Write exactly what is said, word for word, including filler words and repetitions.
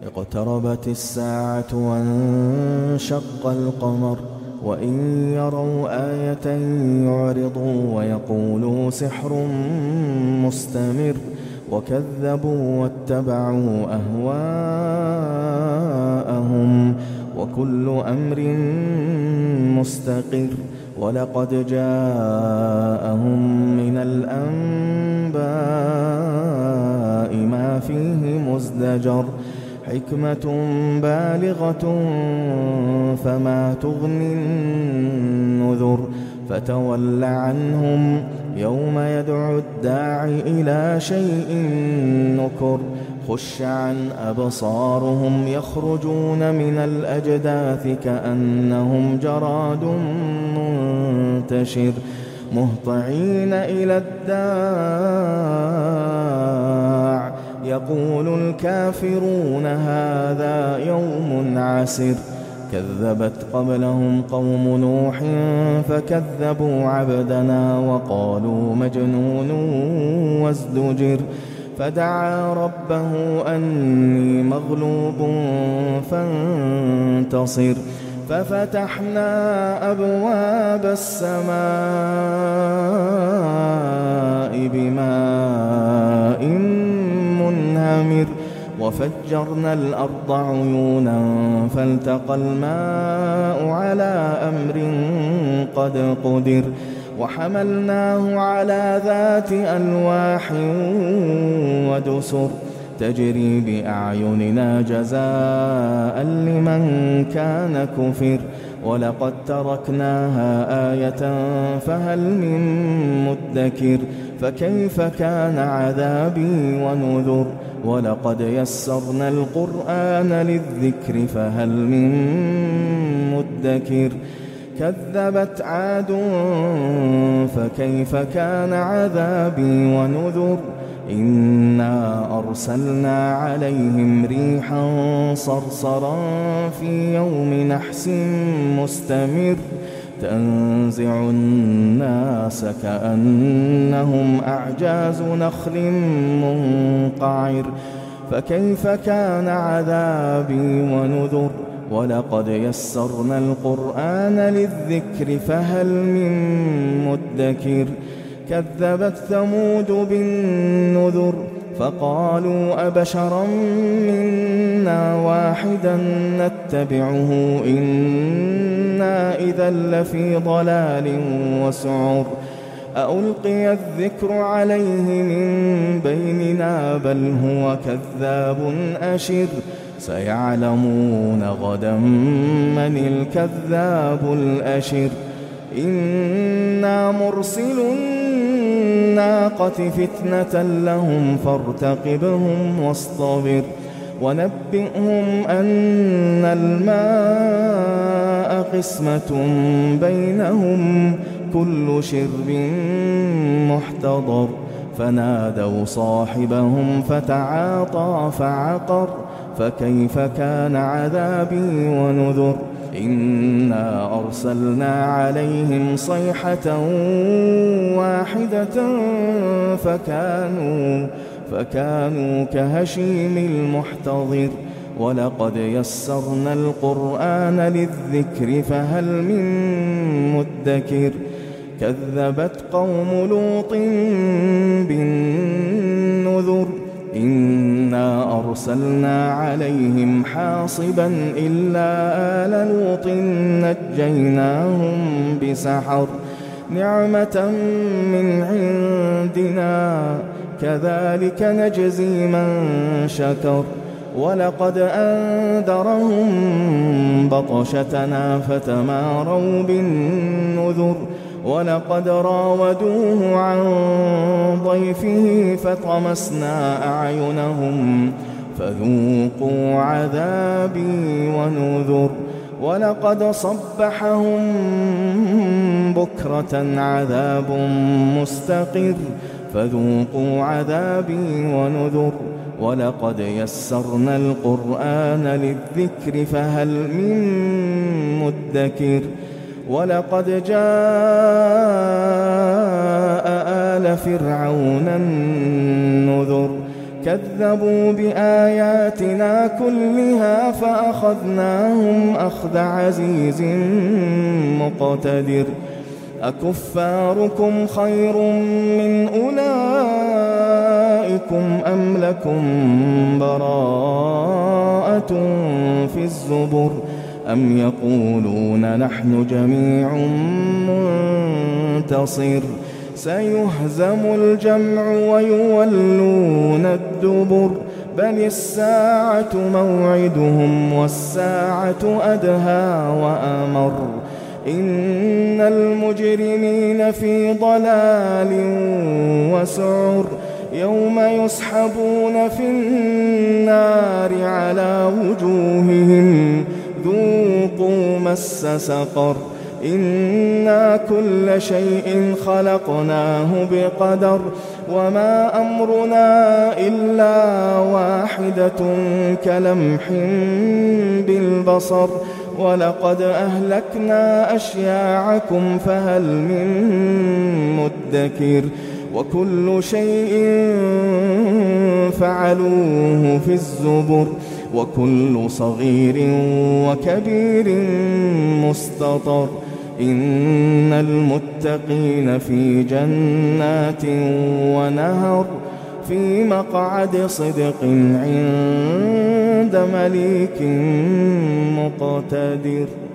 اقتربت الساعة وانشق القمر وإن يروا آية يعرضوا ويقولوا سحر مستمر وكذبوا واتبعوا أهواءهم وكل أمر مستقر ولقد جاءهم من الأنباء ما فيه مزدجر حكمة بالغة فما تغني النذر فتول عنهم يوم يدعو الداعي إلى شيء نكر خش عن أبصارهم يخرجون من الأجداث كأنهم جراد منتشر مهطعين إلى الداع يقول الكافرون هذا يوم عسر كذبت قبلهم قوم نوح فكذبوا عبدنا وقالوا مجنون وازدجر فدعا ربه أني مغلوب فانتصر ففتحنا أبواب السماء بماء منهمر وفجرنا الأرض عيونا فالتقى الماء على أمر قد قدر وحملناه على ذات ألواح ودسر تجري بأعيننا جزاء لمن كان كفر ولقد تركناها آية فهل من مدكر فكيف كان عذابي ونذر ولقد يسرنا القرآن للذكر فهل من مدكر كذبت عاد فكيف كان عذابي ونذر إنا أرسلنا عليهم ريحا صرصرا في يوم نحس مستمر تنزع الناس كأنهم أعجاز نخل منقعر فكيف كان عذابي ونذر ولقد يسرنا القرآن للذكر فهل من مدكر كذبت ثمود بالنذر فقالوا أبشرا منا واحدا نتبعه إنا إذا لفي ضلال وسعر أألقي الذكر عليه من بيننا بل هو كذاب أشر سيعلمون غدا من الكذاب الأشر إنا مرسل الناقة فتنة لهم فارتقبهم واصطبر ونبئهم أن الماء قسمة بينهم كل شرب محتضر فنادوا صاحبهم فتعاطى فعقر فكيف كان عذابي ونذر إنا أرسلنا عليهم صيحة واحدة فكانوا فكانوا كهشيم المحتضر ولقد يسرنا القرآن للذكر فهل من مدكر كذبت قوم لوط بالنذر إنا أرسلنا عليهم حاصبا إلا آل لوط نجيناهم بسحر نعمة من عندنا كذلك نجزي من شكر ولقد أنذرهم بطشتنا فتماروا بالنذر ولقد راودوه عن ضيفه فطمسنا أعينهم فذوقوا عذابي ونذر ولقد صبحهم بكرة عذاب مستقر فذوقوا عذابي ونذر ولقد يسرنا القرآن للذكر فهل من مدكر ولقد جاء آل فرعون النذر كذبوا بآياتنا كلها فأخذناهم أخذ عزيز مقتدر أكفاركم خير من أولئكم أم لكم براءة في الزبر أم يقولون نحن جميع منتصر سيهزم الجمع ويولون الدبر بل الساعة موعدهم والساعة أدهى وأمر إن المجرمين في ضلال وسعر يوم يسحبون في النار على وجوههم ذوقوا مس سقر إنا كل شيء خلقناه بقدر وما أمرنا إلا واحدة كلمح بالبصر ولقد أهلكنا أشياعكم فهل من مدكر وكل شيء فعلوه في الزبر وكل صغير وكبير مستطر إن المتقين في جنات ونهر في مقعد صدق عند مليك مقتدر.